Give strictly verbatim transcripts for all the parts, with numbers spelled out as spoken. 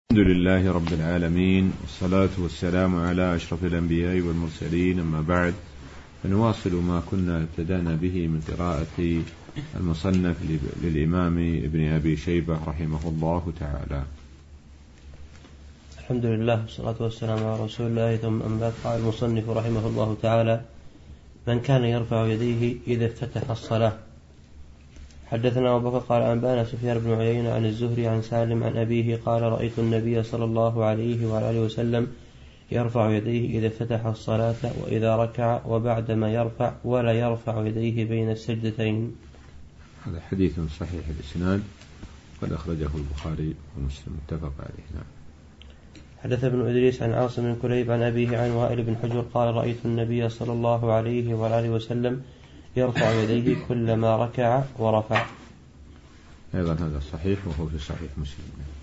الحمد لله رب العالمين، والصلاة والسلام على أشرف الأنبياء والمرسلين، أما بعد، فنواصل ما كنا ابتدأنا به من قراءة المصنف للإمام ابن أبي شيبة رحمه الله تعالى. الحمد لله والصلاة والسلام على رسول الله، ثم أما بعد. قال المصنف رحمه الله تعالى: من كان يرفع يديه إذا افتتح الصلاة. حدثنا أبو بكر قال أنبانا سفيان بن عيينة عن الزهري عن سالم عن أبيه قال: رأيت النبي صلى الله عليه وآله وسلم يرفع يديه إذا افتتح الصلاة وإذا ركع وبعدما يرفع، ولا يرفع يديه بين السجدتين. هذا حديث صحيح الإسناد، قد أخرجه البخاري ومسلم متفق عليه. حدث ابن إدريس عن عاصم بن كليب عن أبيه عن وائل بن حجر قال: رأيت النبي صلى الله عليه وآله وسلم يرفع يديه كلما ركع ورفع. أيضا هذا صحيح، وهو في صحيح مسلم.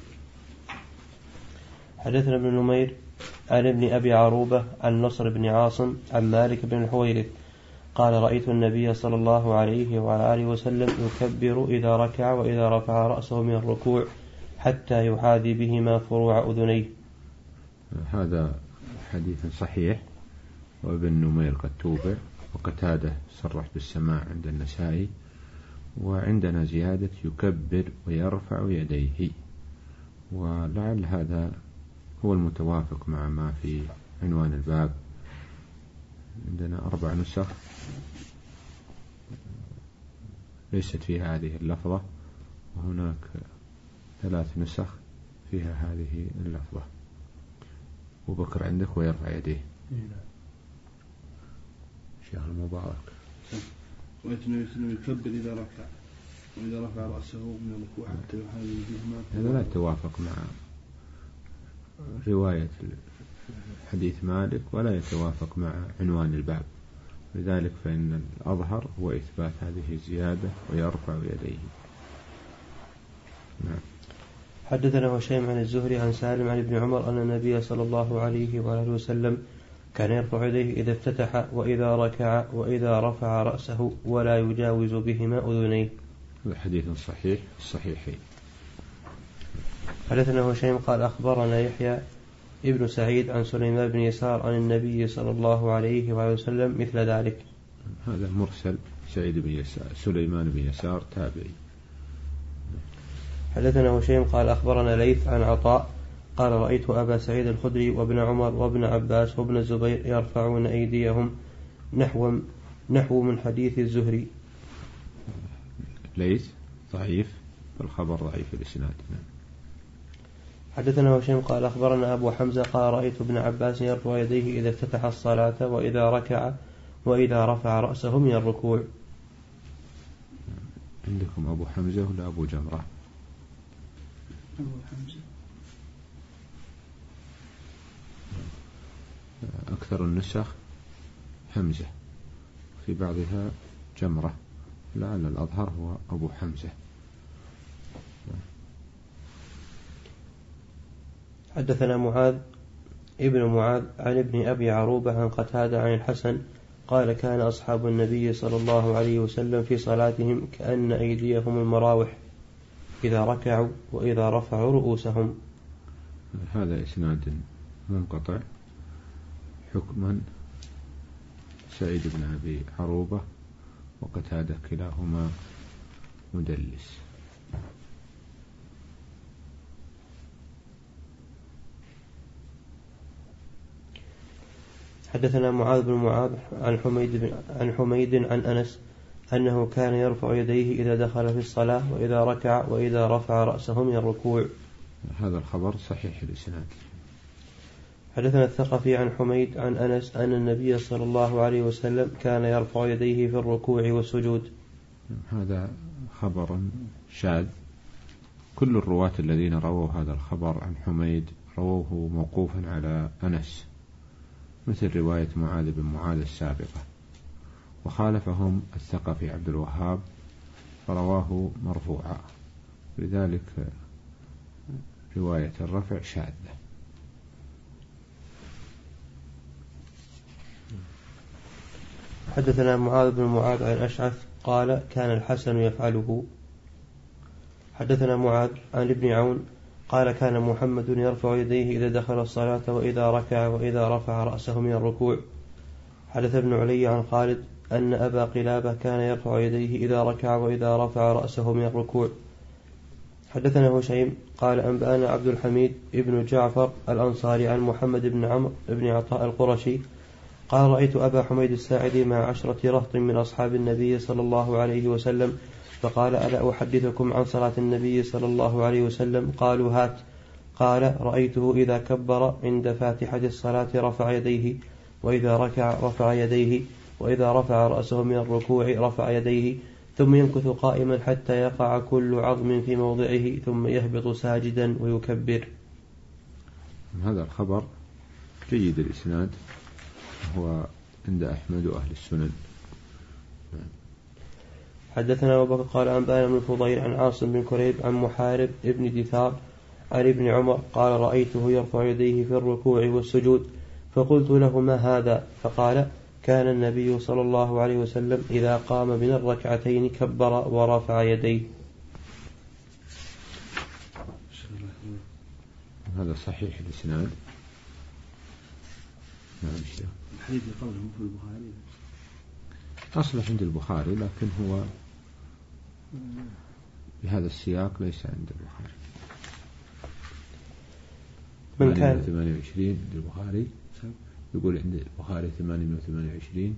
حدثنا ابن نمير عن ابن أبي عروبة عن نصر بن عاصم عن مالك بن الحويرث قال: رأيت النبي صلى الله عليه وآله وسلم يكبر إذا ركع وإذا رفع رأسه من الركوع حتى يحاذي بهما فروع أذنيه. هذا حديث صحيح، وابن نمير قد توبع، وقتادة صرح بالسماع عند النسائي، وعندنا زيادة يكبر ويرفع يديه، ولعل هذا هو المتوافق مع ما في عنوان الباب. عندنا أربع نسخ ليست فيها هذه اللفظة، وهناك ثلاث نسخ فيها هذه اللفظة. أبو بكر عندك ويرفع يديه. شيخ المبارك يكبر إذا ركع وإذا رفع رأسه من الركوع حتى يحاذي بهما. هذا لا يتوافق مع رواية حديث مالك، ولا يتوافق مع عنوان الباب، لذلك فإن الأظهر هو إثبات هذه الزيادة ويرفع يديه. نعم. حدثنا هشيم عن الزهري عن سالم عن ابن عمر أن النبي صلى الله عليه وآله وسلم كان يرفع يديه إذا افتتح وإذا ركع وإذا رفع رأسه ولا يجاوز بهما أذنيه. هذا حديث صحيح الصحيحين. حدثنا هشيم قال أخبرنا يحيى ابن سعيد عن سليمان بن يسار عن النبي صلى الله عليه وآله وسلم مثل ذلك. هذا مرسل. سعيد بن يسار سليمان بن يسار تابعي. حدثنا هشيم قال أخبرنا ليث عن عطاء قال: رأيت أبا سعيد الخدري وابن عمر وابن عباس وابن الزبير يرفعون أيديهم نحو نحو من حديث الزهري. ليث ضعيف، والخبر ضعيف الإسناد. حدثنا هشيم قال أخبرنا أبو حمزة قال: رأيت ابن عباس يرفع يديه إذا افتتح الصلاة وإذا ركع وإذا رفع رأسه من الركوع. عندكم أبو حمزة ولا أبو جمرة؟ أبو حمزة. أكثر النسخ حمزة، في بعضها جمرة، لعل الأظهر هو أبو حمزة. حدثنا معاذ ابن معاذ عن ابن أبي عروبة عن قتادة عن الحسن قال: كان أصحاب النبي صلى الله عليه وسلم في صلاتهم كأن أيديهم المراوح إذا ركعوا وإذا رفعوا رؤوسهم. هذا إسناد منقطع، حكما سعيد بن أبي عروبة وقتادة كلاهما مدلس. حدثنا معاذ بن معاذ عن حميد عن حميد عن أنس أنه كان يرفع يديه إذا دخل في الصلاة وإذا ركع وإذا رفع رأسه من الركوع. هذا الخبر صحيح الإسناد. حدثنا الثقفي عن حميد عن أنس أن النبي صلى الله عليه وسلم كان يرفع يديه في الركوع والسجود. هذا خبر شاذ. كل الرواة الذين رووا هذا الخبر عن حميد رووه موقوفا على أنس، مثل رواية معاذ بن معاذ السابقة، وخالفهم الثقفي عبد الوهاب فرواه مرفوعا، لذلك رواية الرفع شاذة. حدثنا معاذ بن معاذ عن أشعث قال: كان الحسن يفعله. حدثنا معاذ عن ابن عون قال كان محمد يرفع يديه إذا دخل الصلاة وإذا ركع وإذا رفع رأسه من الركوع. حدث ابن علي عن خالد أن أبا قلابة كان يرفع يديه إذا ركع وإذا رفع رأسه من الركوع. حدثنا هشيم قال أنبأنا عبد الحميد ابن جعفر الأنصاري عن محمد بن عمرو بن عطاء القرشي قال رأيت أبا حميد الساعدي مع عشرة رهط من أصحاب النبي صلى الله عليه وسلم فقال ألا أحدثكم عن صلاة النبي صلى الله عليه وسلم؟ قالوا هات. قال رأيته إذا كبر عند فاتحة الصلاة رفع يديه وإذا ركع رفع يديه وإذا رفع رأسه من الركوع رفع يديه ثم يمكث قائما حتى يقع كل عظم في موضعه ثم يهبط ساجدا ويكبر. هذا الخبر جيد الإسناد، هو عند أحمد وأهل السنن. حدثنا أبو بكر قال أنبأنا بن الفضيل عن عاصم بن كريب عن محارب ابن دثار عن ابن عمر قال رأيته يرفع يديه في الركوع والسجود فقلت له ما هذا؟ فقال كان النبي صلى الله عليه وسلم إذا قام من الركعتين كبر ورفع يديه. هذا صحيح الإسناد. الحديث قبله في البخاري أصله عند البخاري لكن هو بهذا السياق ليس عند البخاري. من كان ثمانية وعشرين عند البخاري يقول عند البخاري ثمانية وثمانية وعشرين.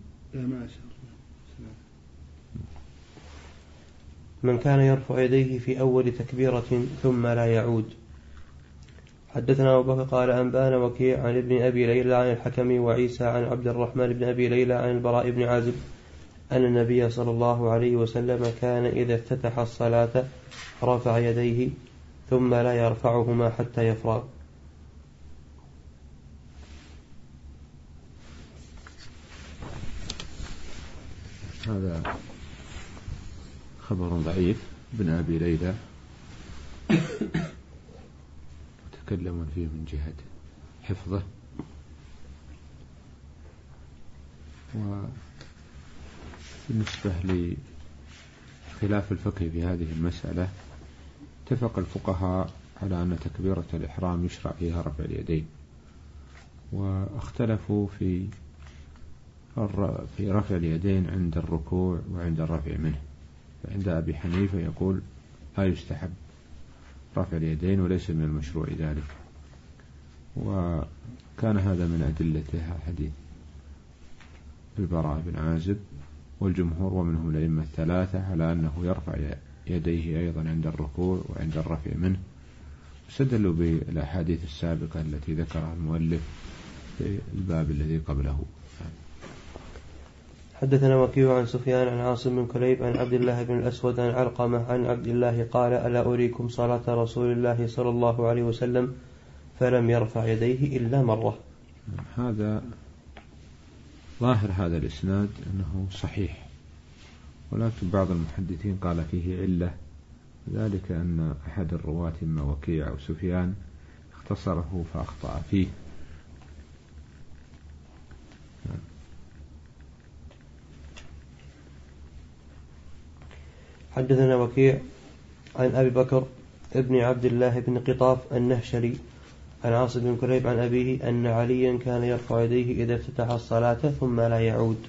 من كان يرفع يديه في أول تكبيرة ثم لا يعود. حدثنا أبو بكر قال أنبأنا وكيع عن ابن أبي ليلى عن الحكم وعيسى عن عبد الرحمن بن أبي ليلى عن البراء بن عازب أن النبي صلى الله عليه وسلم كان إذا افتتح الصلاة رفع يديه ثم لا يرفعهما حتى يفرغ. هذا خبر ضعيف. ابن أبي ليلى يتكلمون فيه من جهة حفظه، وبالنسبة لخلاف الفقه في هذه المسألة اتفق الفقهاء على أن تكبيرة الإحرام يشرع فيها رفع اليدين، واختلفوا في في رفع اليدين عند الركوع وعند الرفع منه. فعند أبي حنيفة يقول لا يستحب رفع اليدين وليس من المشروع ذلك، وكان هذا من أدلتها حديث البراء بن عازب، والجمهور ومنهم الأئمة الثلاثة على أنه يرفع يديه أيضا عند الركوع وعند الرفع منه، استدلوا بالأحاديث السابقة التي ذكرها المؤلف في الباب الذي قبله. حدثنا وكيع عن سفيان عن عاصم بن كليب عن عبد الله بن الأسود عن علقمة عن عبد الله قال ألا أريكم صلاة رسول الله صلى الله عليه وسلم فلم يرفع يديه إلا مرة. هذا ظاهر هذا الإسناد أنه صحيح، ولكن بعض المحدثين قال فيه علة، ذلك أن أحد الرواة إما وكيع أو سفيان اختصره فأخطأ فيه. حدثنا وكيع عن أبي بكر ابن عبد الله بن قطاف النهشلي عن عاصم بن كليب عن أبيه أن عليا كان يرفع يديه إذا افتتح الصلاة ثم لا يعود.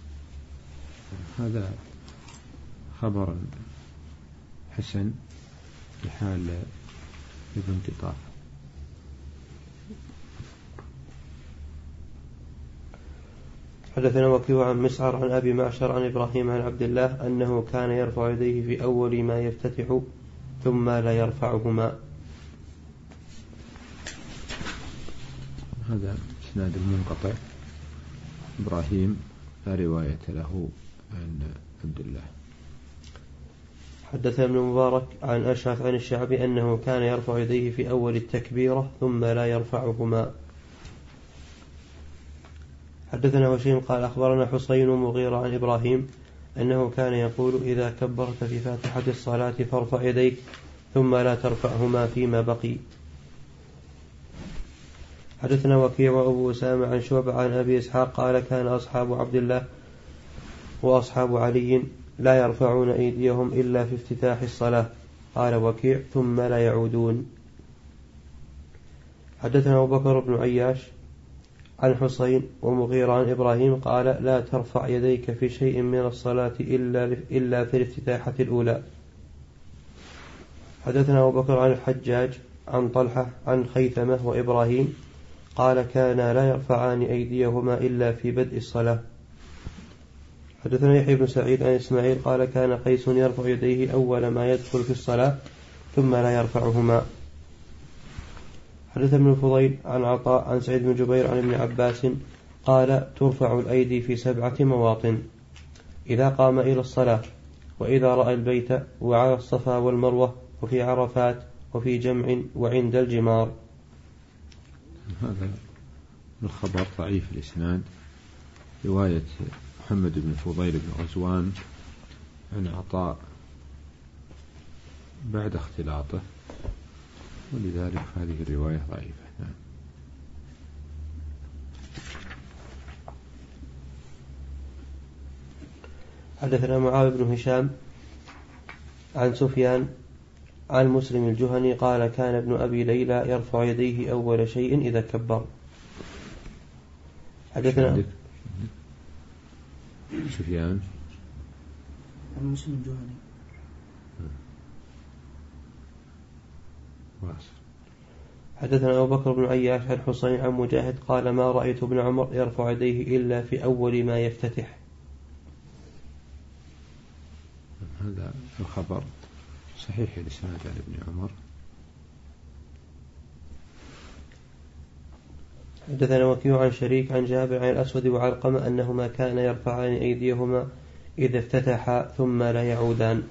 هذا خبر حسن في حال ابن قطاف. حدثنا وكيع عن مسعر عن أبي معشر عن إبراهيم عن عبد الله أنه كان يرفع يديه في أول ما يفتتح ثم لا يرفعهما. هذا إسناد المنقطع، إبراهيم لا رواية له عن عبد الله. حدثنا ابن مبارك عن أشعث عن الشعبي أنه كان يرفع يديه في أول التكبيرة ثم لا يرفعهما. حدثنا هشيم قال أخبرنا حسين مغيرة عن إبراهيم أنه كان يقول إذا كبرت في فاتحة الصلاة فارفع يديك ثم لا ترفعهما فيما بقي. حدثنا وكيع وأبو أسامة عن شعبة عن أبي إسحاق قال كان أصحاب عبد الله وأصحاب علي لا يرفعون أيديهم إلا في افتتاح الصلاة. قال وكيع ثم لا يعودون. حدثنا أبو بكر بن عياش عن حسين ومغيرة عن إبراهيم قال لا ترفع يديك في شيء من الصلاة إلا إلا في الافتتاحة الأولى. حدثنا أبو بكر عن الحجاج عن طلحة عن خيثمة وإبراهيم قال كانا لا يرفعان أيديهما إلا في بدء الصلاة. حدثنا يحيى بن سعيد عن إسماعيل قال كان قيس يرفع يديه أول ما يدخل في الصلاة ثم لا يرفعهما. حدثنا ابن الفضيل عن عطاء عن سعيد بن جبير عن ابن عباس قال ترفع الأيدي في سبعة مواطن: إذا قام إلى الصلاة، وإذا رأى البيت، وعلى الصفا والمروة، وفي عرفات، وفي جمع، وعند الجمار. هذا الخبر ضعيف الإسناد، رواية محمد بن الفضيل بن غزوان عن عطاء بعد اختلاطه، ولذلك هذه الرواية ضعيفة. نعم. حدثنا معاذ بن هشام عن سفيان عن مسلم الجهني قال كان ابن أبي ليلى يرفع يديه أول شيء إذا كبر. حدثنا سفيان عن مسلم الجهني. حدثنا أبو بكر بن عياش عن حسين عن مجاهد قال ما رأيت ابن عمر يرفع يديه إلا في أول ما يفتتح. هذا الخبر صحيح الإسناد عن ابن عمر. حدثنا وكيع عن شريك عن جابر عن الأسود وعلقمة أنهما كان يرفعان أيديهما إذا افتتحا ثم لا يعودان.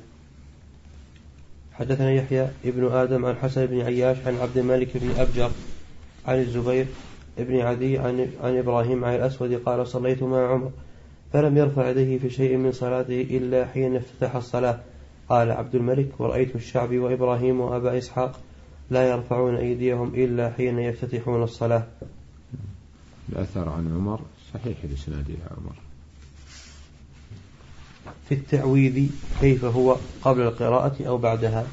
حدثنا يحيى ابن آدم عن حسن بن عياش عن عبد الملك بن أبجر عن الزبير بن عدي عن, عن إبراهيم عن الأسود قال صليت مع عمر فلم يرفع يديه في شيء من صلاته إلا حين افتتح الصلاة. قال عبد الملك ورأيت الشعبي وإبراهيم وأبا إسحاق لا يرفعون أيديهم إلا حين يفتتحون الصلاة. الأثر عن عمر صحيح الإسناد إلى عمر. في التعويذ كيف هو قبل القراءة أو بعدها؟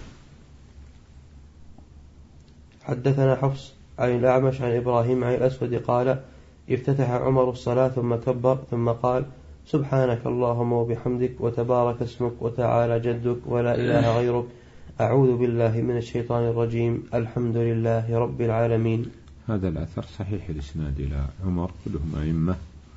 حدثنا حفص عن الأعمش عن إبراهيم عن الأسود قال افتتح عمر الصلاة ثم كبر ثم قال سبحانك اللهم وبحمدك وتبارك اسمك وتعالى جدك ولا إله غيرك أعوذ بالله من الشيطان الرجيم الحمد لله رب العالمين. هذا الأثر صحيح الإسناد إلى عمر كلهم أئمة.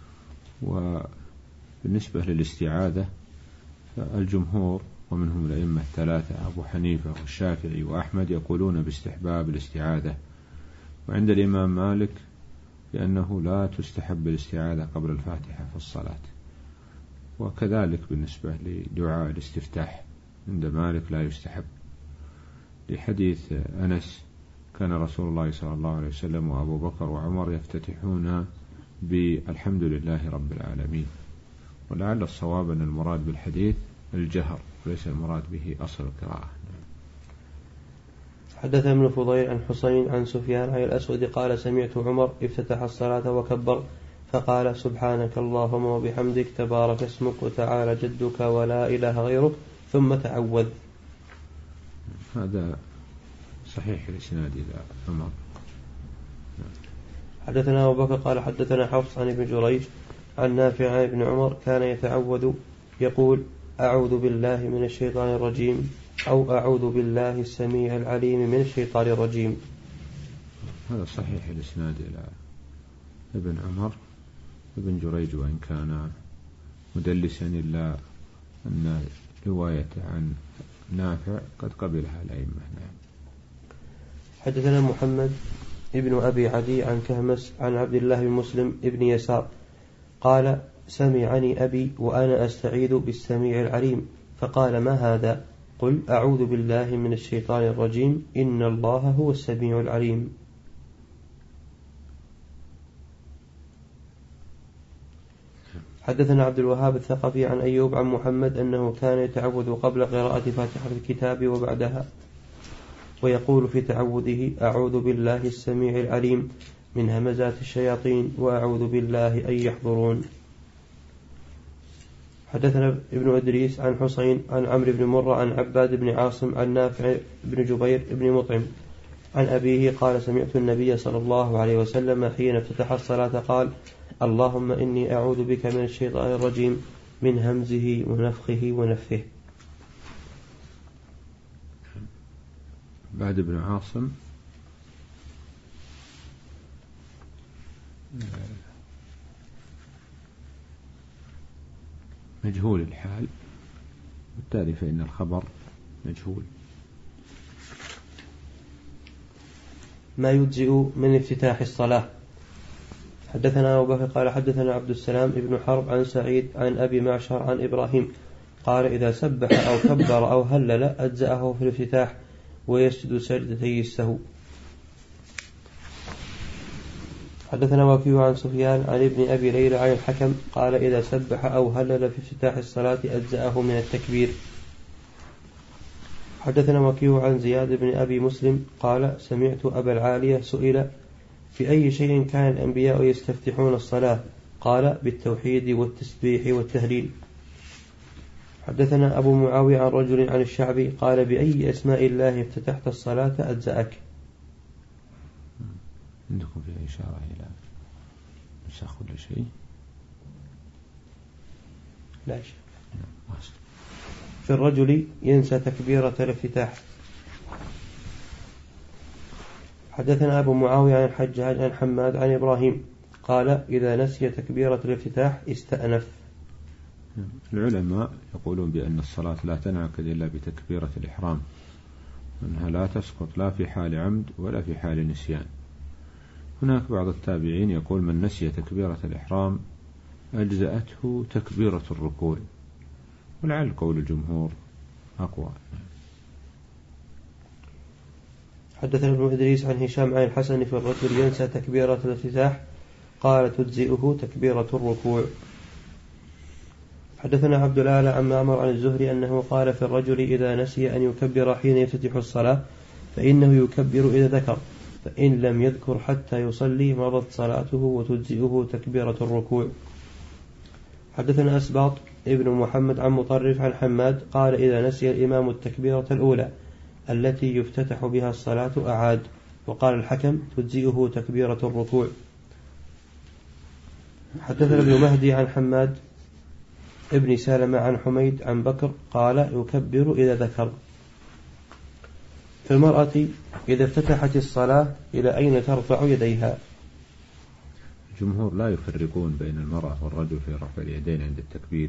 وبالنسبة للاستعاذة فالجمهور ومنهم الأئمة الثلاثة أبو حنيفة والشافعي وأحمد يقولون باستحباب الاستعاذة، وعند الإمام مالك لأنه لا تستحب الاستعاذة قبل الفاتحة في الصلاة. وكذلك بالنسبة لدعاء الاستفتاح عند مالك لا يستحب، لحديث أنس كان رسول الله صلى الله عليه وسلم وأبو بكر وعمر يفتتحون بالحمد لله رب العالمين. ولعل الصواب أن المراد بالحديث الجهر وليس المراد به أصل القراءة. حدث ابن فضيل عن حسين عن سفيان عن الأسود قال سمعت عمر افتتح الصلاة وكبر فقال سبحانك اللهم وبحمدك تبارك اسمك وتعالى جدك ولا إله غيرك ثم تعوذ. هذا صحيح الإسناد إلى عمر. حدثنا أبو بكر قال حدثنا حفص عن ابن جريج عن نافع عن ابن عمر كان يتعوذ يقول أعوذ بالله من الشيطان الرجيم أو أعوذ بالله السميع العليم من الشيطان الرجيم. هذا صحيح الإسناد إلى ابن عمر. ابن جريج وإن كان مدلسا إلا أن روايته عن نافع قد قبلها الأئمة. نعم. حدثنا محمد ابن أبي عدي عن كهمس عن عبد الله بن مسلم ابن يسار قال سمعني أبي وأنا أستعيذ بالسميع العليم فقال ما هذا؟ قل أعوذ بالله من الشيطان الرجيم إن الله هو السميع العليم. حدثنا عبد الوهاب الثقفي عن أيوب عن محمد أنه كان يتعوذ قبل قراءة فاتحة الكتاب وبعدها ويقول في تعوذه أعوذ بالله السميع العليم من همزات الشياطين وأعوذ بالله أن يحضرون. حدثنا ابن أدريس عن حسين عن عمرو بن مرة عن عباد بن عاصم عن نافع بن جبير بن مطعم عن أبيه قال سمعت النبي صلى الله عليه وسلم حين افتتح الصلاة قال اللهم إني أعوذ بك من الشيطان الرجيم من همزه ونفخه ونفه. بعد ابن عاصم مجهول الحال، بالتالي فإن الخبر مجهول. ما يجزئ من افتتاح الصلاة. حدثنا أبو بكر قال حدثنا عبد السلام ابن حرب عن سعيد عن أبي معشر عن إبراهيم قال إذا سبح أو كبر أو هلل أجزأه في الافتتاح ويسجد سجدتي السهو. حدثنا وكيع عن سفيان عن ابن أبي ليلى عن الحكم قال إذا سبح أو هلل في افتتاح الصلاة أجزأه من التكبير. حدثنا وكيع عن زياد بن أبي مسلم قال سمعت أبا العالية سئل في أي شيء كان الأنبياء يستفتحون الصلاة قال بالتوحيد والتسبيح والتهليل. حدثنا أبو معاوية عن رجل عن الشعبي قال بأي أسماء الله افتتحت الصلاة أجزأك. عندكم في إشارة إلى نسخ ولا شيء؟ لا شيء. في الرجل ينسى تكبيرة الافتتاح. حدثنا أبو معاوية عن الحجاج عن حماد عن إبراهيم قال إذا نسي تكبيرة الافتتاح استأنف. العلماء يقولون بأن الصلاة لا تنعقد إلا بتكبيرة الإحرام، أنها لا تسقط لا في حال عمد ولا في حال نسيان. هناك بعض التابعين يقول من نسي تكبيرة الإحرام أجزأته تكبيرة الركوع، ولعل قول الجمهور أقوى. حدثنا ابن إدريس عن هشام عن الحسن في الرجل ينسى تكبيرة الافتتاح قال تجزئه تكبيرة الركوع. حدثنا عبد الأعلى عن معمر عن الزهري أنه قال في الرجل إذا نسي أن يكبر حين يفتتح الصلاة فإنه يكبر إذا ذكر، فإن لم يذكر حتى يصلي مضت صلاته وتجزئه تكبيرة الركوع. حدثنا أسباط ابن محمد عن مطرف عن حماد قال إذا نسي الإمام التكبيرة الأولى التي يفتتح بها الصلاة أعاد، وقال الحكم تجزئه تكبيرة الركوع. حدثنا ابن مهدي عن حماد ابن سالم عن حميد عن بكر قال يكبر إذا ذكر. في المرأة إذا افتتحت الصلاة إلى أين ترفع يديها؟ الجمهور لا يفرقون بين المرأة والرجل في رفع اليدين عند التكبير،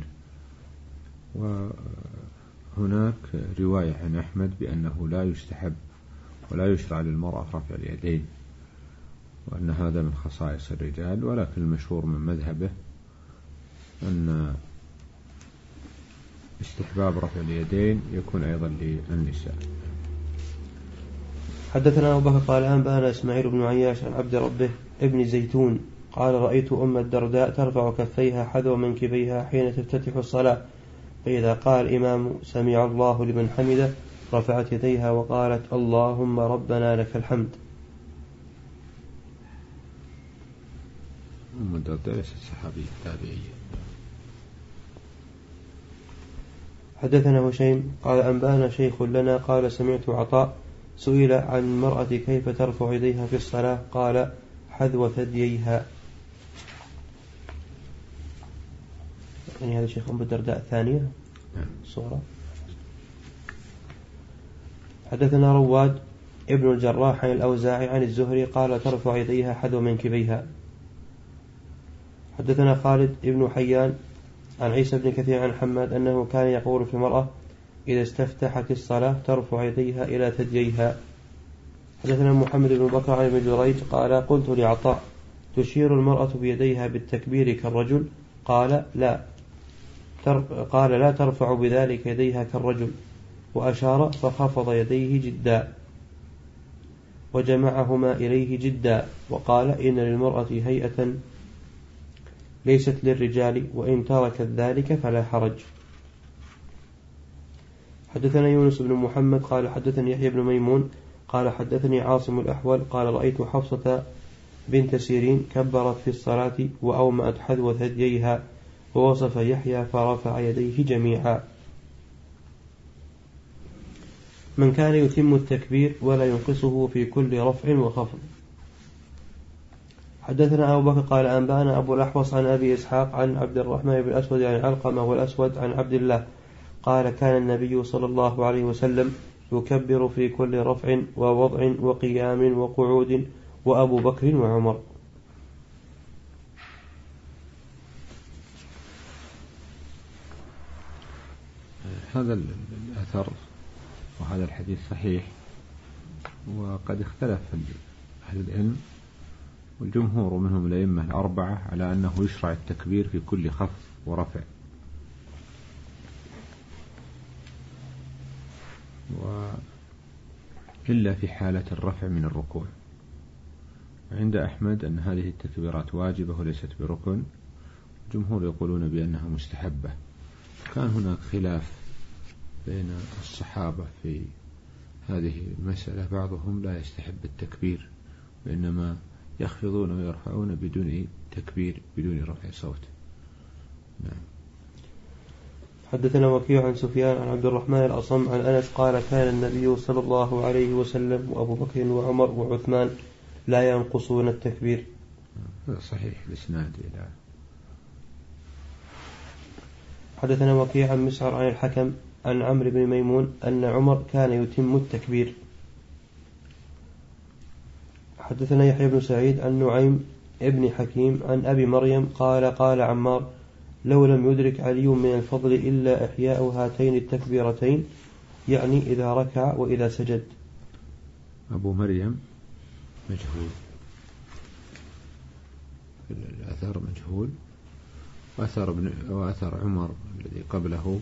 وهناك رواية عن أحمد بأنه لا يستحب ولا يشرع للمرأة رفع اليدين، وأن هذا من خصائص الرجال، ولكن المشهور من مذهبه أن استحباب رفع اليدين يكون أيضا للنساء. حدثنا أبو بكر قال أنبأنا إسماعيل بن عياش عن عبد ربه ابن زيتون قال رأيت أم الدرداء ترفع كفيها حذو منكبيها حين تفتتح الصلاة، فإذا قال الإمام سمع الله لمن حمده رفعت يديها وقالت اللهم ربنا لك الحمد. أم الدرداء ليست صحابية تابعية. حدثنا هشيم قال أنبأنا شيخ لنا قال سمعت عطاء سئل عن المرأة كيف ترفع يديها في الصلاة قال حذو ثدييها. يعني هذا شيخ أم الدرداء الثانية صورة. حدثنا رواد ابن الجراح عن الأوزاعي عن الزهري قال ترفع يديها حذو منكبيها. حدثنا خالد ابن حيان عن عيسى بن كثير عن حماد أنه كان يقول في المرأة إذا استفتحت الصلاة ترفع يديها إلى ثدييها. حدثنا محمد بن بكر عن ابن جريج قال قلت لعطاء تشير المرأة بيديها بالتكبير كالرجل؟ قال لا قال لا ترفع بذلك يديها كالرجل، وأشار فخفض يديه جدا وجمعهما إليه جدا وقال إن للمرأة هيئة ليست للرجال وإن تركت ذلك فلا حرج. حدثنا يونس بن محمد قال حدثني يحيى بن ميمون قال حدثني عاصم الأحول قال رأيت حفصة بنت سيرين كبرت في الصلاة وأومأت حذو ثدييها، ووصف يحيى فرفع يديه جميعا. من كان يتم التكبير ولا ينقصه في كل رفع وخفض. حدثنا أبو بكر قال أنبأنا أبو الأحوص عن أبي إسحاق عن عبد الرحمن بن الأسود عن علقمة والأسود عن عبد الله قال كان النبي صلى الله عليه وسلم يكبر في كل رفع ووضع وقيام وقعود وأبو بكر وعمر. هذا الأثر وهذا الحديث صحيح، وقد اختلف أهل العلم والجمهور منهم الأئمة الأربعة على أنه يشرع التكبير في كل خفض ورفع، إلا في حالة الرفع من الركوع. عند أحمد أن هذه التكبيرات واجبة وليست بركن، الجمهور يقولون بأنها مستحبة. كان هناك خلاف بين الصحابة في هذه المسألة، بعضهم لا يستحب التكبير وإنما يخفضون ويرفعون بدون تكبير بدون رفع صوت. نعم. حدثنا وكيع عن سفيان عن عبد الرحمن الأصم عن أنس قال كان النبي صلى الله عليه وسلم وأبو بكر وعمر وعثمان لا ينقصون التكبير. هذا صحيح الإسناد إلى. حدثنا وكيع عن مسعر عن الحكم عن عمرو بن ميمون أن عمر كان يتم التكبير. حدثنا يحيى بن سعيد عن نعيم ابن حكيم عن أبي مريم قال قال عمار لو لم يدرك علي من الفضل إلا إحياء هاتين التكبيرتين، يعني إذا ركع وإذا سجد. أبو مريم مجهول، الأثر مجهول، وأثر, ابن وأثر عمر الذي قبله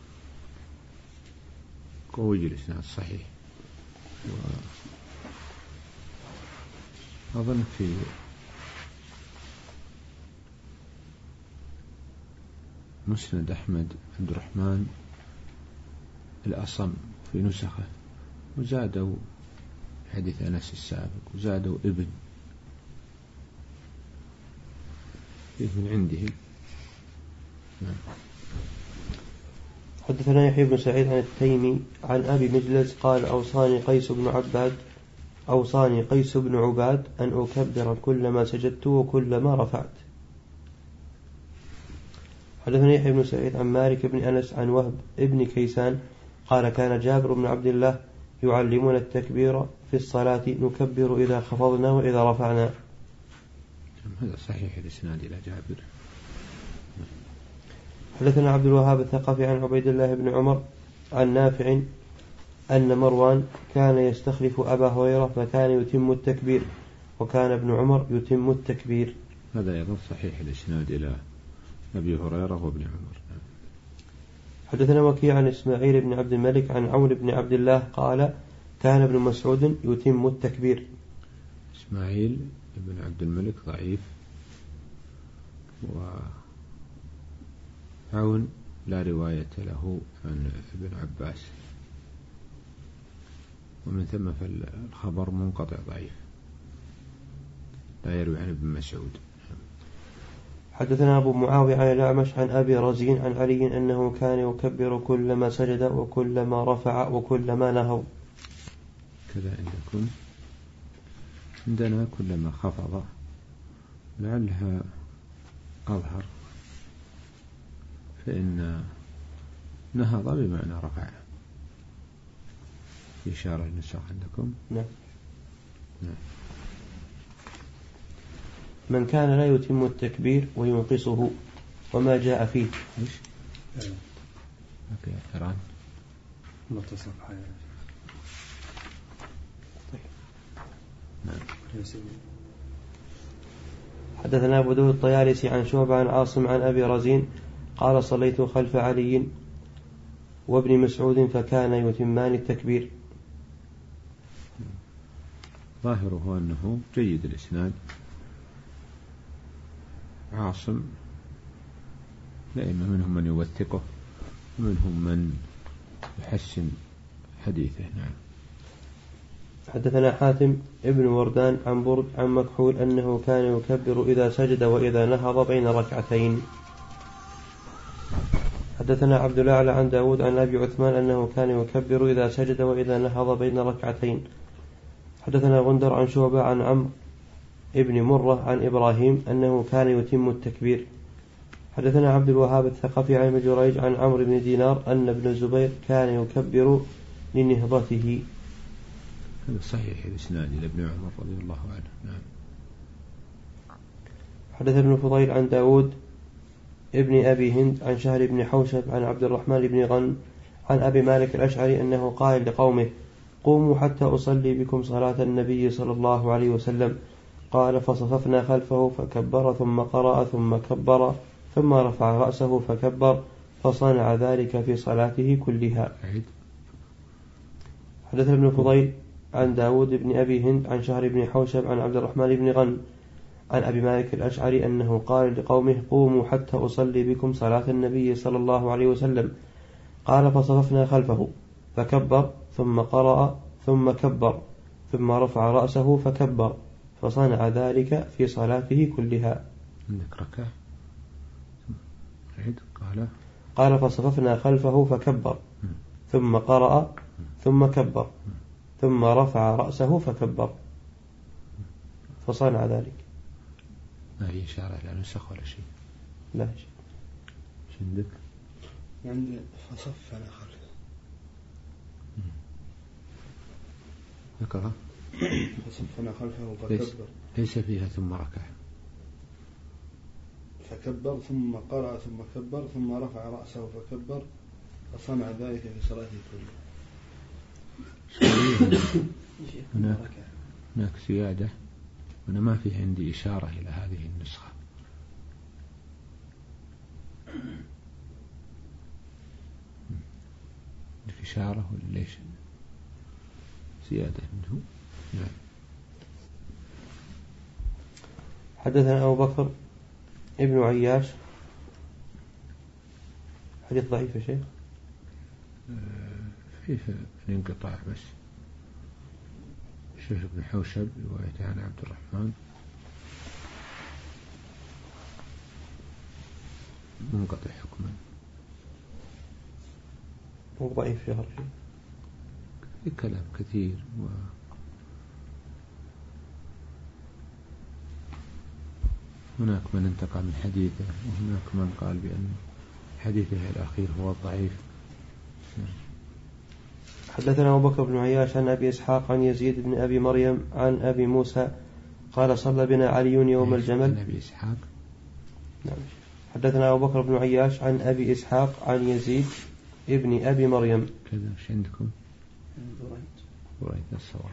قوي الإسناد صحيح. وأظن في مسند أحمد عبد الرحمن الأصم في نسخة وزادوا حديث أنس السابق وزادوا ابن من عنده. حدثنا يحيى بن سعيد عن التيمي عن أبي مجلس قال أوصاني قيس بن عباد أوصاني قيس بن عباد أن أكبر كلما سجدت وكلما رفعت. حدثنا يحيى بن سعيد عن مالك بن أنس عن وهب ابن كيسان قال كان جابر بن عبد الله يعلمنا التكبير في الصلاة نكبر إذا خفضنا وإذا رفعنا. هذا صحيح الإسناد إلى جابر. حدثنا عبد الوهاب الثقفي عن عبيد الله بن عمر عن نافع أن مروان كان يستخلف أبا هريرة فكان يتم التكبير وكان ابن عمر يتم التكبير. هذا أيضا صحيح الإسناد إلى أبي هريرة وابن عمر. حدثنا وكيع عن إسماعيل بن عبد الملك عن عون بن عبد الله قال كان ابن مسعود يتم التكبير. إسماعيل بن عبد الملك ضعيف، وعون لا رواية له عن ابن عباس، ومن ثم فالخبر منقطع ضعيف لا يروي عن ابن مسعود. حدثنا أبو معاوية عن الأعمش عن أبي رزين عن علي أنه كان يكبر كلما سجد وكلما رفع وكلما نهض. كذا عندكم؟ عندنا كلما خفض، لعلها أظهر، فإن نهض بمعنى رفع. في إشارة النسخ عندكم؟ نعم. نعم. من كان لا يتم التكبير وينقصه وما جاء فيه. إيش؟ أوكي إيران. متصل حياة. طيب. نعم. حدثنا أبو داود الطيالسي عن شعبة عن عاصم عن أبي رزين قال صليت خلف علي وابن مسعود فكان يتمان التكبير. ظاهره أنه جيد الإسناد. عاصم لأن منهم من يوثقه ومنهم من يحسن حديثه. نعم. حدثنا حاتم ابن وردان عن برد عن مكحول أنه كان يكبر إذا سجد وإذا نهض بين ركعتين. حدثنا عبد الأعلى عن داود عن أبي عثمان أنه كان يكبر إذا سجد وإذا نهض بين ركعتين. حدثنا غندر عن شعبة عن عمرو ابن مرة عن إبراهيم أنه كان يتم التكبير. حدثنا عبد الوهاب الثقفي عن ابن جريج عن عمرو بن دينار أن ابن الزبير كان يكبر لنهضته. هذا صحيح الإسناد إلى ابن عمر رضي الله عنه. نعم. حدثنا ابن فضيل عن داود ابن أبي هند عن شهر بن حوشب عن عبد الرحمن بن غن عن أبي مالك الأشعري أنه قال لقومه: قوموا حتى أصلي بكم صلاة النبي صلى الله عليه وسلم. قال: فصففنا خلفه فكبر ثم قرأ ثم كبر ثم رفع رأسه فكبر، فصنع ذلك في صلاته كلها. حدثنا ابن فضيل عن داود بن أبي هند عن شهر بن حوشب عن عبد الرحمن بن غن عن أبي مالك الأشعري أنه قال لقومه: قوموا حتى أصلي بكم صلاة النبي صلى الله عليه وسلم. قال: فصففنا خلفه فكبر ثم قرأ ثم كبر ثم رفع رأسه فكبر، فصنع ذلك في صلاته كلها. عندك ركعة. قال قال: فصففنا خلفه فكبر ثم قرأ ثم كبر ثم رفع رأسه فكبر، فصنع ذلك. ما هي إشارة لا نسخ ولا شيء؟ لا شيء. ايش عندك؟ عندي فصفنا خلفه. ذكرها؟ فصفنا خلفه ليس, فكبر. ليس فيها ثم ركع. فكبر ثم قرأ ثم كبر ثم رفع رأسه فكبر، فصنع ذلك في صلاته كلها. هناك هناك زيادة، وأنا ما في عندي إشارة إلى هذه النسخة. عندك إشارة ولا ليش؟ زيادة منه. نعم. حدثنا أبو بكر ابن عياش. حديث ضعيف يا شيخ. في الانقطاع بس. شيخ ابن حوشب رواية عن عبد الرحمن منقطع حكما. هو ضعيف يا رجل. في كلام كثير و هناك من انتقى من حديثه، وهناك من قال بأن حديثه الأخير هو ضعيف. حدثنا أبو بكر بن عياش عن أبي إسحاق عن يزيد بن أبي مريم عن أبي موسى قال: صلى بنا علي يوم الجمل. أبي إسحاق. نعم. حدثنا أبو بكر بن عياش عن أبي إسحاق عن يزيد ابن أبي مريم. كذا ايش عندكم؟ بريد الصواب.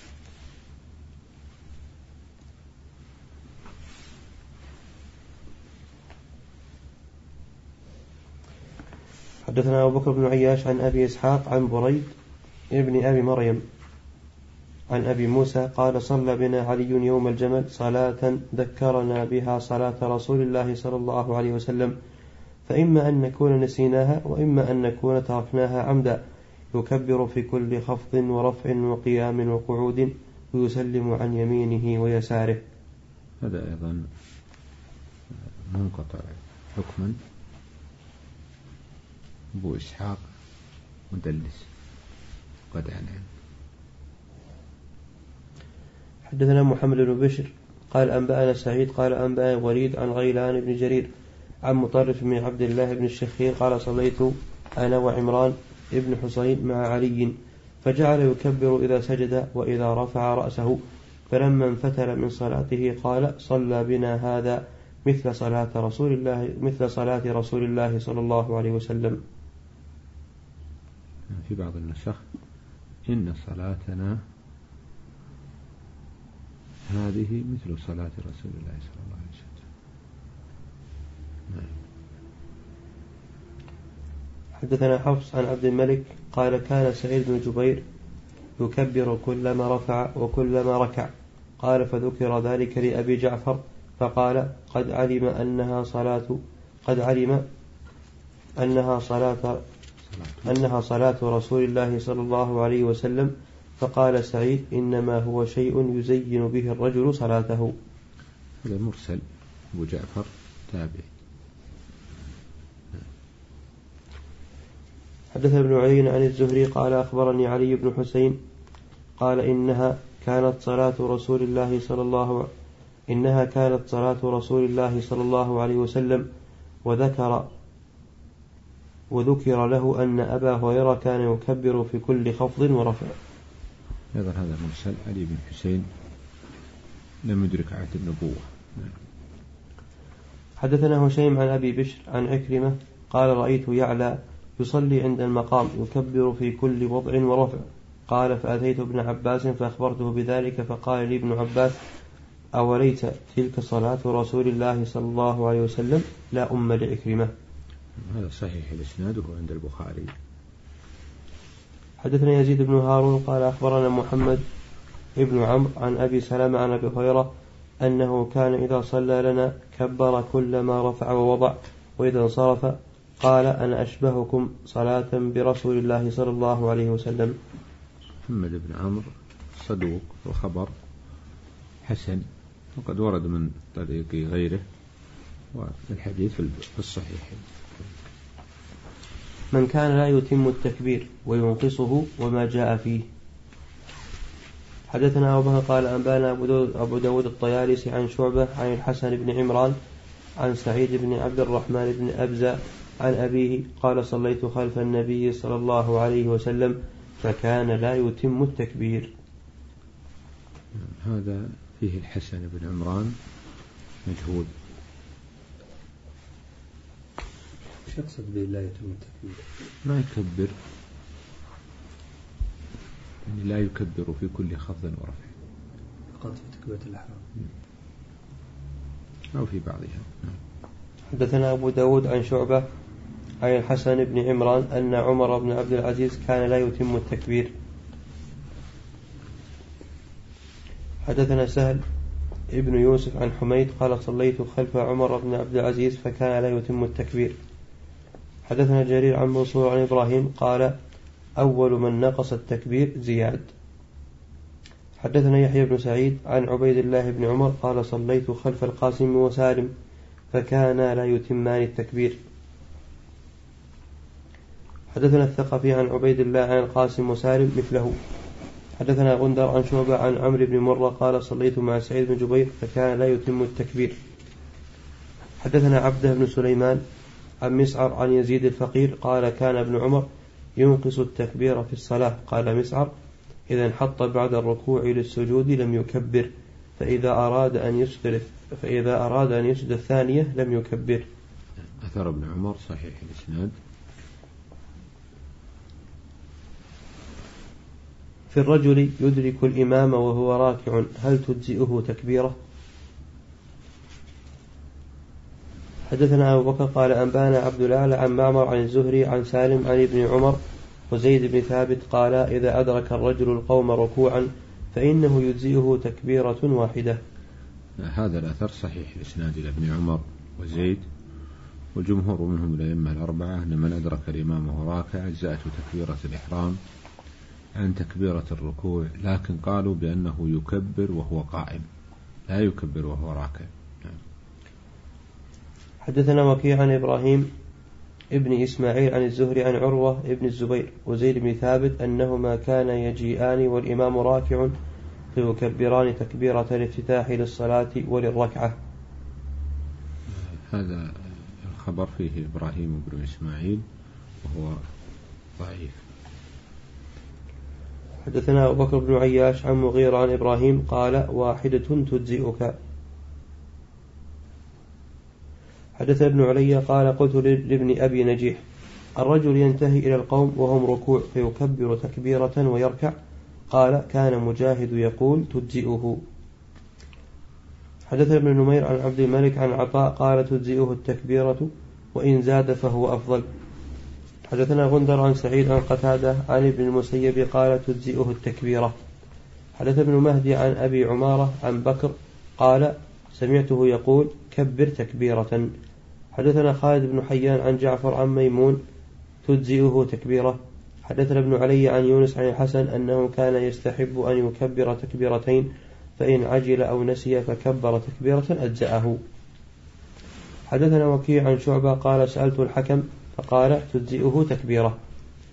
حدثنا أبو بكر بن عياش عن أبي إسحاق عن بريد ابن أبي مريم عن أبي موسى قال: صلى بنا علي يوم الجمل صلاة ذكرنا بها صلاة رسول الله صلى الله عليه وسلم، فإما أن نكون نسيناها وإما أن نكون تركناها عمدا، يكبر في كل خفض ورفع وقيام وقعود ويسلم عن يمينه ويساره. هذا أيضا منقطع حكما. أبو إسحاق مدلس قد عنه. حدثنا محمد بن بشر قال أنبأنا سعيد قال أنبأنا وليد عن غيلان بن جرير عن مطرف بن عبد الله بن الشخير قال: صليت أنا وعمران ابن حسين مع علي، فجعل يكبر إذا سجد وإذا رفع رأسه، فلما انفتل من صلاته قال: صلى بنا هذا مثل صلاة رسول الله مثل صلاة رسول الله صلى الله عليه وسلم. في بعض النسخ: إن صلاتنا هذه مثل صلاة رسول الله صلى الله عليه وسلم. نعم. حدثنا حفص عن عبد الملك قال: كان سعيد بن جبير يكبر كلما رفع وكلما ركع. قال: فذكر ذلك لأبي جعفر فقال: قد علم أنها صلاة قد علم أنها صلاة أنها صلاة رسول الله صلى الله عليه وسلم. فقال سعيد: إنما هو شيء يزين به الرجل صلاته. هذا مرسل. أبو جعفر تابع. حدثنا ابن عيينة عن الزهري قال أخبرني علي بن حسين قال إنها كانت صلاة رسول الله صلى الله إنها كانت صلاة رسول الله صلى الله عليه وسلم وذكر وذكر له أن أبا هريرة كان يكبر في كل خفض ورفع. أيضا هذا مرسل علي بن حسين لم يدرك عهد النبوة. حدثنا هشيم عن أبي بشر عن عكرمة قال رأيت يعلى يصلي عند المقام يكبر في كل وضع ورفع. قال فأتيت ابن عباس فأخبرته بذلك فقال لي ابن عباس أوليت تلك صلاة رسول الله صلى الله عليه وسلم لا أم لعكرمة. هذا صحيح الإسناد وهو عند البخاري. حدثنا يزيد بن هارون قال أخبرنا محمد ابن عمرو عن أبي سلمة عن أبي هريرة أنه كان إذا صلى لنا كبر كل ما رفع ووضع وإذا انصرف قال أنا أشبهكم صلاة برسول الله صلى الله عليه وسلم. محمد بن عمرو صدوق وخبر حسن وقد ورد من طريق غيره والحديث في الصحيح. من كان لا يتم التكبير وينقصه وما جاء فيه. حدثنا أبو بكر قال أنبانا أبو داود الطيالسي عن شعبة عن الحسن بن عمران عن سعيد بن عبد الرحمن بن أبزة عن أبيه قال صليت خلف النبي صلى الله عليه وسلم فكان لا يتم التكبير. هذا فيه الحسن بن عمران مجهول. ايش يقصد به لا يتم التكبير؟ ما يكبر يعني لا يكبر في كل خفض ورفع فقط في تكبيرة الإحرام أو في بعضها. حدثنا أبو داود عن شعبة عن الحسن بن عمران أن عمر بن عبد العزيز كان لا يتم التكبير. حدثنا سهل ابن يوسف عن حميد قال صليت خلف عمر بن عبد العزيز فكان لا يتم التكبير. حدثنا جرير عن منصور عن إبراهيم قال أول من نقص التكبير زياد. حدثنا يحيى بن سعيد عن عبيد الله بن عمر قال صليت خلف القاسم وسالم فكانا لا يتمان التكبير. حدثنا الثقفي عن عبيد الله عن القاسم وسالم مثله. حدثنا غندر عن شعبة عن عمرو بن مرة قال صليت مع سعيد بن جبير فكان لا يتم التكبير. حدثنا عبده بن سليمان عن مسعر عن يزيد الفقير قال كان ابن عمر ينقص التكبير في الصلاة. قال مسعر إذا انحط بعد الركوع للسجود لم يكبر فإذا أراد أن يسجد فإذا أراد أن يسجد الثانية لم يكبر. أثر ابن عمر صحيح الإسناد. في الرجل يدرك الإمام وهو راكع هل تجزئه تكبيره؟ حدثنا أبو بكر قال أنبانا عبد الأعلى عن معمر عن الزهري عن سالم عن ابن عمر وزيد بن ثابت قال إذا أدرك الرجل القوم ركوعا فإنه يجزئه تكبيرة واحدة. هذا الأثر صحيح الإسناد إلى ابن عمر وزيد والجمهور منهم الأئمة الأربعة أن من أدرك الإمام وهو راكع أجزأته تكبيرة الإحرام عن تكبيرة الركوع، لكن قالوا بأنه يكبر وهو قائم لا يكبر وهو راكع. حدثنا وكيع عن إبراهيم ابن إسماعيل عن الزهري عن عروة ابن الزبير وزيد بن ثابت أنهما كان يجيئان والإمام راكع فيكبران تكبيرة الافتتاح للصلاة وللركعة. هذا الخبر فيه إبراهيم بن إسماعيل وهو ضعيف. حدثنا أبو بكر بن عياش عن مغيرة عن إبراهيم قال واحدة تجزئك. حدثنا ابن علي قال قلت لابن أبي نجيح الرجل ينتهي إلى القوم وهم ركوع فيكبر تكبيرة ويركع. قال كان مجاهد يقول تجزئه. حدثنا ابن نمير عن عبد الملك عن عطاء قال تجزئه التكبيرة وإن زاد فهو أفضل. حدثنا غندر عن سعيد عن قتادة عن ابن المسيب قال تجزئه التكبيرة. حدث ابن مهدي عن أبي عمارة عن بكر قال سمعته يقول كبر تكبيرة. حدثنا خالد بن حيان عن جعفر عن ميمون تجزئه تكبيرة. حدثنا ابن علي عن يونس عن الحسن أنه كان يستحب أن يكبر تكبيرتين فإن عجل أو نسي فكبر تكبيرة أجزأه. حدثنا وكيع عن شعبة قال سألت الحكم فقال تجزئه تكبيرة.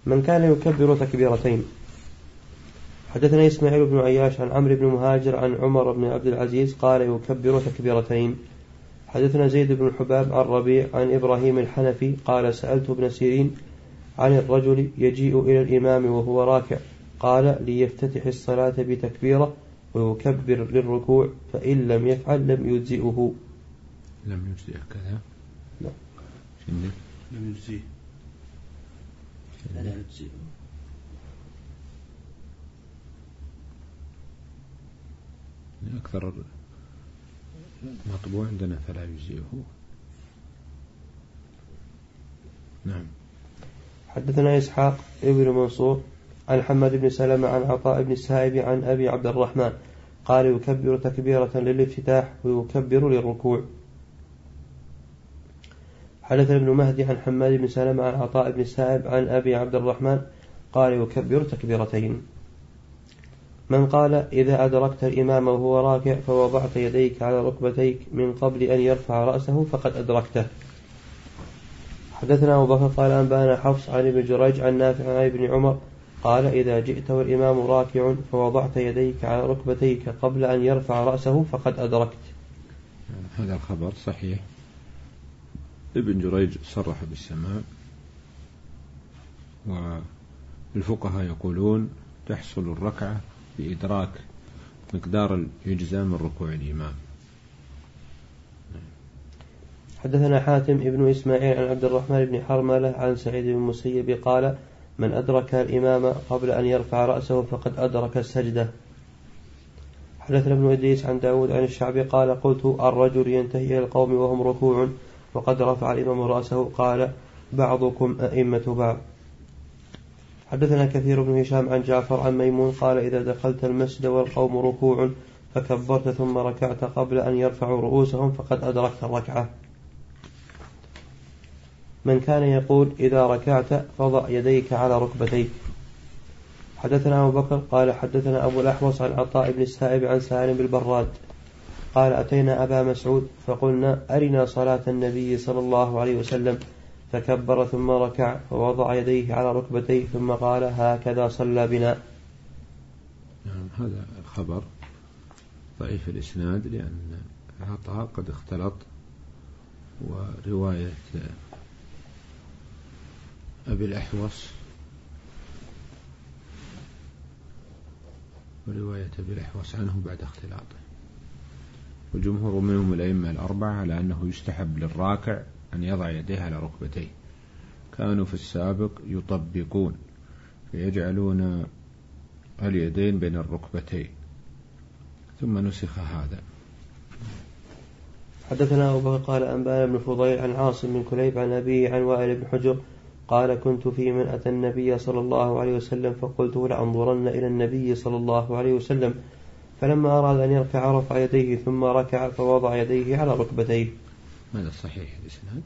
من كان يكبر تكبيرتين. حدثنا إسماعيل بن عياش عن عمرو بن مهاجر عن عمر بن عبد العزيز قال يكبر تكبيرتين. حدثنا زيد بن حباب عن ربيع عن إبراهيم الحنفي قال سألت ابن سيرين عن الرجل يجيء إلى الإمام وهو راكع قال ليفتتح الصلاة بتكبيرة ويكبر للركوع فإن لم يفعل لم يجزئه. لم يجزئه كذا؟ لا لم يجزئه لا يجزئه أكثر مطبوع عندنا فلا يجزئه. نعم. حدثنا إسحاق ابن منصور عن حماد بن سلمة عن عطاء بن السائب عن أبي عبد الرحمن قال يكبر تكبيرة للافتتاح ويكبر للركوع. حدثنا ابن مهدي عن حماد بن سلمة عن عطاء بن السائب عن أبي عبد الرحمن قال يكبر تكبيرتين. من قال إذا أدركت الإمام وهو راكع فوضعت يديك على ركبتيك من قبل أن يرفع رأسه فقد أدركته. حدثنا أبو بكر قال أنبأنا حفص عن ابن جريج عن نافع عن ابن عمر قال إذا جئت والإمام راكع فوضعت يديك على ركبتيك قبل أن يرفع رأسه فقد أدركت. هذا الخبر صحيح. ابن جريج صرح بالسماع، والفقهاء يقولون تحصل الركعة بإدراك مقدار الإجزاء من ركوع الإمام. حدثنا حاتم ابن إسماعيل عن عبد الرحمن بن حرملة عن سعيد بن المسيب قال من أدرك الإمام قبل أن يرفع رأسه فقد أدرك السجدة. حدثنا ابن إدريس عن داود عن الشعبي قال قلت الرجل ينتهي إلى القوم وهم ركوع وقد رفع الإمام رأسه قال بعضكم أئمة بعض. حدثنا كثير بن هشام عن جعفر عن ميمون قال إذا دخلت المسجد والقوم ركوع فكبرت ثم ركعت قبل أن يرفعوا رؤوسهم فقد أدركت الركعة. من كان يقول إذا ركعت فضع يديك على ركبتيك. حدثنا أبو بكر قال حدثنا أبو الأحوص عن عطاء بن السائب عن سالم بالبراد قال أتينا أبا مسعود فقلنا أرنا صلاة النبي صلى الله عليه وسلم فكبر ثم ركع ووضع يديه على ركبتيه ثم قال هكذا صلى بنا. نعم. هذا الخبر ضعيف الإسناد لأن عطاء قد اختلط، ورواية أبي الأحوص ورواية أبي الأحوص عنه بعد اختلاطه، والجمهور منهم الأئمة الأربعة على أنه يستحب للراكع أن يضع يديه على ركبتيه. كانوا في السابق يطبقون فيجعلون اليدين بين الركبتين، ثم نسخ هذا. حدثنا أبو بكر قال أنبأنا بن فضيل عن عاصم بن كليب عن أبيه عن وائل بن حجر قال كنت في من أتى النبي صلى الله عليه وسلم فقلت لأنظرن إلى النبي صلى الله عليه وسلم، فلما أراد أن يركع رفع يديه ثم ركع فوضع يديه على ركبتيه. هذا صحيح الإسناد.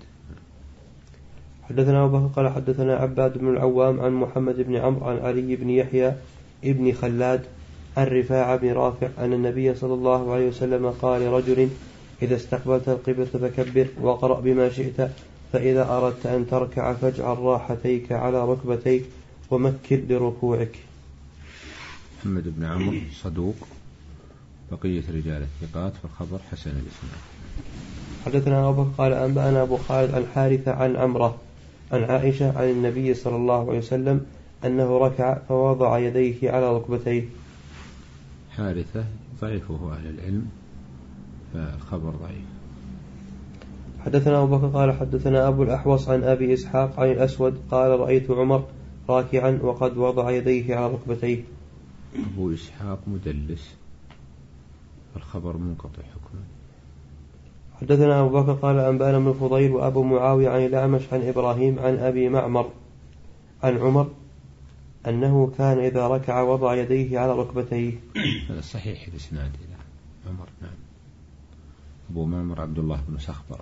حدثنا أبو بكر قال حدثنا عباد بن العوام عن محمد بن عمرو عن علي بن يحيى ابن خلاد عن رفاعة بن رافع أن النبي صلى الله عليه وسلم قال لرجل إذا استقبلت القبلة فكبر واقرأ بما شئت، فإذا أردت أن تركع فاجعل راحتيك على ركبتيك ومكن لركوعك. محمد بن عمرو صدوق، بقية رجال الثقات، فالخبر حسن الإسناد. حدثنا أبو بكر قال أنبأنا أبو خالد عن حارثة عن عمرة عن عائشة عن النبي صلى الله عليه وسلم أنه ركع فوضع يديه على ركبتيه. حارثة ضعيفه أهل العلم، فالخبر ضعيف. حدثنا أبو بكر قال حدثنا أبو الأحوص عن أبي إسحاق عن الأسود قال رأيت عمر راكعا وقد وضع يديه على ركبتيه. أبو إسحاق مدلس، الخبر منقطع حكما. حدثنا أبو بكر قال أنبأنا بن فضيل وأبو معاوية عن الأعمش عن إبراهيم عن أبي معمر عن عمر أنه كان إذا ركع وضع يديه على ركبتيه. هذا صحيح الإسناد إلى عمر. نعم. أبو معمر عبد الله بن سخبرة.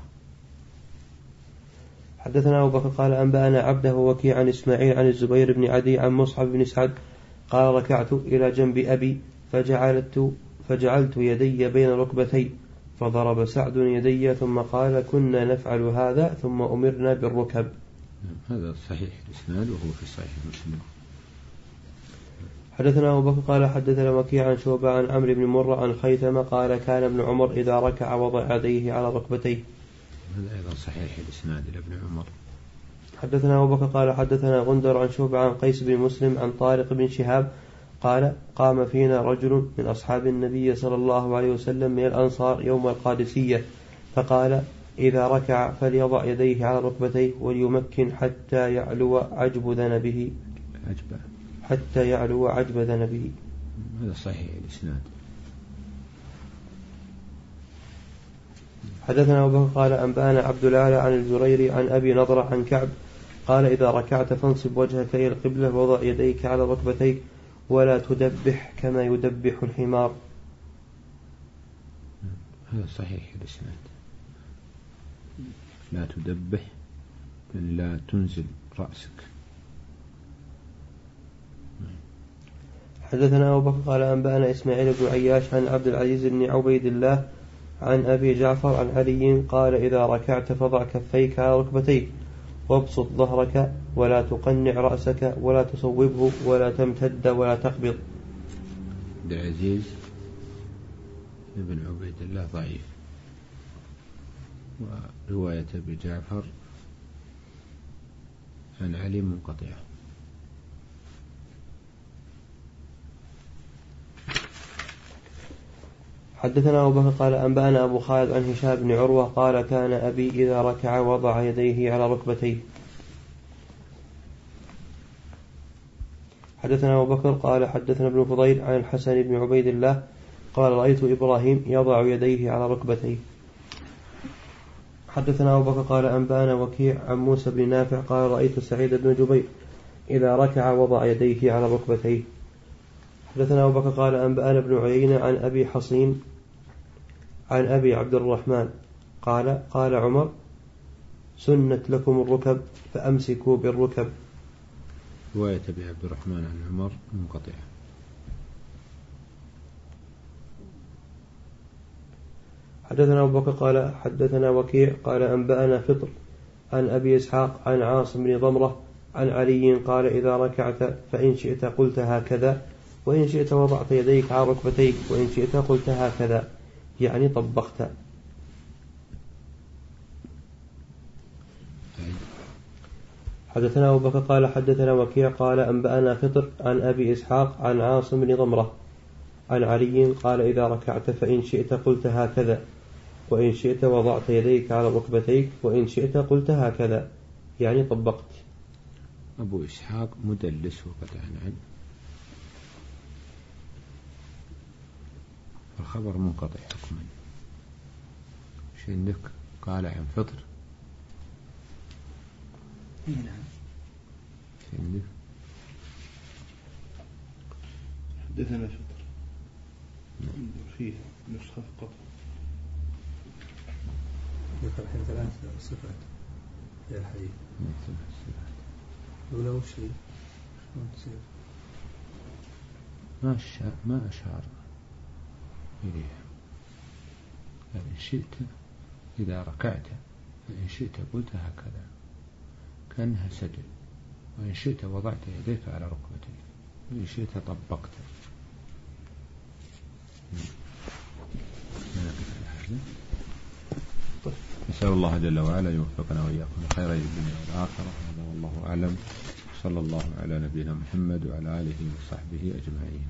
حدثنا أبو بكر قال أنبأنا عبده وكيع عن إسماعيل عن الزبير بن عدي عن مصعب بن سعد قال ركعت إلى جنب أبي فجعلت, فجعلت يدي بين ركبتي فضرب سعد يدي ثم قال كنا نفعل هذا ثم أمرنا بالركب. هذا صحيح الإسناد وهو في صحيح مسلم. حدثنا أبو بكر قال حدثنا وكيع عن شعبة عن عمرو بن مرة عن خيثمة قال كان ابن عمر إذا ركع وضع يديه على ركبتيه. هذا أيضا صحيح الإسناد لابن عمر. حدثنا أبو بكر قال حدثنا غندر عن شعبة عن قيس بن مسلم عن طارق بن شهاب قال قام فينا رجل من أصحاب النبي صلى الله عليه وسلم من الأنصار يوم القادسية فقال إذا ركع فليضع يديه على ركبتيه وليمكن حتى يعلو عجب ذنبه عجبه حتى يعلو عجب ذنبه. هذا صحيح الإسناد. حدثنا أبو بكر قال أنبأنا عبد الأعلى عن الزريري عن أبي نضرة عن كعب قال إذا ركعت فانصب وجهك إلى القبلة وضع يديك على ركبتيك ولا تدبح كما يدبح الحمار. هذا صحيح الإسناد. لا تدبح يعني لا تنزل رأسك. حدثنا أبو بكر قال أنبأنا إسماعيل بن عياش عن عبد العزيز بن عبيد الله عن أبي جعفر عن علي قال إذا ركعت فضع كفيك على ركبتيك وابسط ظهرك ولا تقنع رأسك ولا تصوبه ولا تمتد ولا تقبض. عبد العزيز بن عبيد الله ضعيف، ورواية أبي جعفر عن علي منقطعة. حدثنا أبو بكر قال أنبأنا أبو خالد عن هشام بن عروة قال كان أبي إذا ركع وضع يديه على ركبتيه. حدثنا أبو بكر قال حدثنا ابن فضيل عن الحسن بن عبيد الله قال رأيت إبراهيم يضع يديه على ركبتيه. حدثنا أبو بكر قال أنبأنا وكيع عن موسى بن نافع قال رأيت سعيد بن جبير إذا ركع وضع يديه على ركبتيه. حدثنا أبو بكر قال أنبأنا ابن عيينة عن أبي حصين عن أبي عبد الرحمن قال قال عمر سنت لكم الركب فأمسكوا بالركب. رواية أبي عبد الرحمن عن عمر منقطعة. حدثنا أبو بكر قال حدثنا وكيع قال أنبأنا فطر عن أبي إسحاق عن عاصم بن ضمرة عن علي قال إذا ركعت فإن شئت قلت هكذا وإن شئت وضعت يديك على ركبتيك وإن شئت قلت هكذا يعني طبقت. حدثنا أبو بكر قال حدثنا وكيع قال أنبأنا فطر عن أبي إسحاق عن عاصم بن ضمرة عن علي قال إذا ركعت فإن شئت قلت هكذا وإن شئت وضعت يديك على ركبتيك وإن شئت قلت هكذا يعني طبقت. أبو إسحاق مدلس وقد عن الخبر منقطع حكما. شندك قال عن فطر نعم شندك حدثنا فطر فيه نسخة قطع ذكر الحين ثلاث صفات في الحديث. الأولى وش هي؟ ما ما أشار إليها. إن شئت إذا ركعت إن شئت قلت هكذا كأنها سجل وإن شئت وضعت يديك على ركبتيك وإن شئت طبقت. نسأل الله جل وعلا يوفقنا وإياكم خير الدنيا والآخرة. هذا والله أعلم. صلى الله على نبينا محمد وعلى آله وصحبه أجمعين.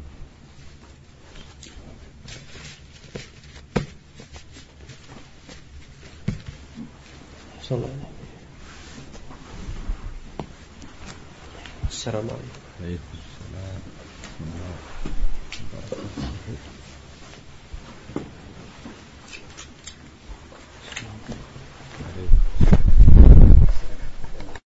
صلى الله عليه وسلم. السلام عليكم. عليكم.